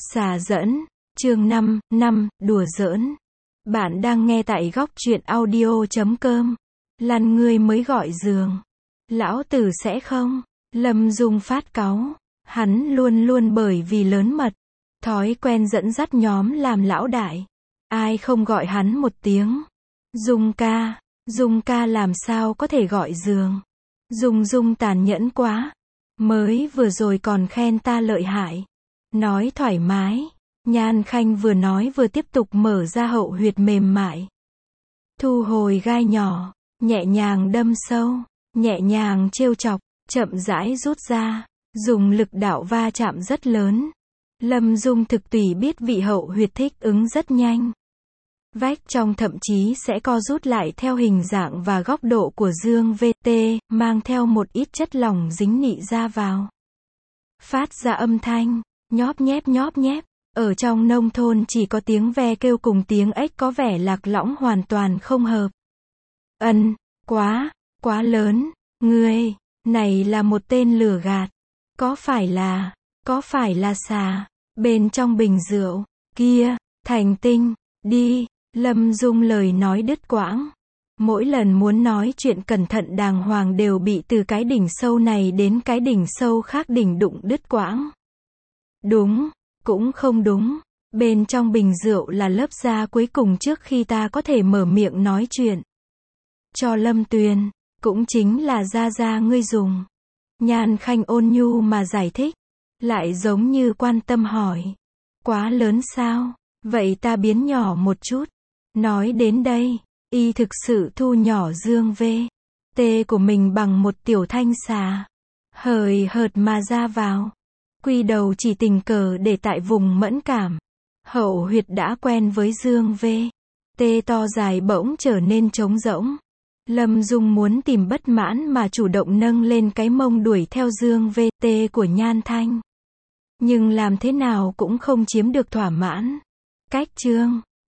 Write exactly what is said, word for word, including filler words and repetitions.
Xà dẫn, chương năm, năm, đùa giỡn. Bạn đang nghe tại góc truyện audio chấm com. Lăn ngươi mới gọi giường. Lão tử sẽ không. Lâm Dung phát cáu. Hắn luôn luôn bởi vì lớn mật. Thói quen dẫn dắt nhóm làm lão đại. Ai không gọi hắn một tiếng. Dung ca. Dung ca làm sao có thể gọi giường. Dung Dung tàn nhẫn quá. Mới vừa rồi còn khen ta lợi hại. Nói thoải mái. Nhan Khanh vừa nói vừa tiếp tục mở ra hậu huyệt mềm mại. Thu hồi gai nhỏ, nhẹ nhàng đâm sâu, nhẹ nhàng trêu chọc, chậm rãi rút ra, dùng lực đạo va chạm rất lớn. Lâm Dung thực tùy biết vị hậu huyệt thích ứng rất nhanh. Vách trong thậm chí sẽ co rút lại theo hình dạng và góc độ của dương vê tê, mang theo một ít chất lỏng dính nị ra vào. Phát ra âm thanh, nhóp nhép nhóp nhép. Ở trong nông thôn chỉ có tiếng ve kêu cùng tiếng ếch có vẻ lạc lõng hoàn toàn không hợp. Ân, quá, quá lớn, ngươi, này là một tên lừa gạt. Có phải là, có phải là xà, bên trong bình rượu, kia, thành tinh, đi, Lâm Dung lời nói đứt quãng. Mỗi lần muốn nói chuyện cẩn thận đàng hoàng đều bị từ cái đỉnh sâu này đến cái đỉnh sâu khác đỉnh đụng đứt quãng. Đúng. Cũng không đúng, bên trong bình rượu là lớp da cuối cùng trước khi ta có thể mở miệng nói chuyện. Cho Lâm Tuyền, cũng chính là da da ngươi dùng. Nhan Khanh ôn nhu mà giải thích, lại giống như quan tâm hỏi. Quá lớn sao, vậy ta biến nhỏ một chút. Nói đến đây, y thực sự thu nhỏ dương vê tê của mình bằng một tiểu thanh xà. Hời hợt mà ra vào. Quy đầu chỉ tình cờ để tại vùng mẫn cảm. Hậu huyệt đã quen với dương vê tê to dài bỗng trở nên trống rỗng. Lâm Dung muốn tìm bất mãn mà chủ động nâng lên cái mông đuổi theo dương vê tê của Nhan Thanh. Nhưng làm thế nào cũng không chiếm được thỏa mãn. Cách chương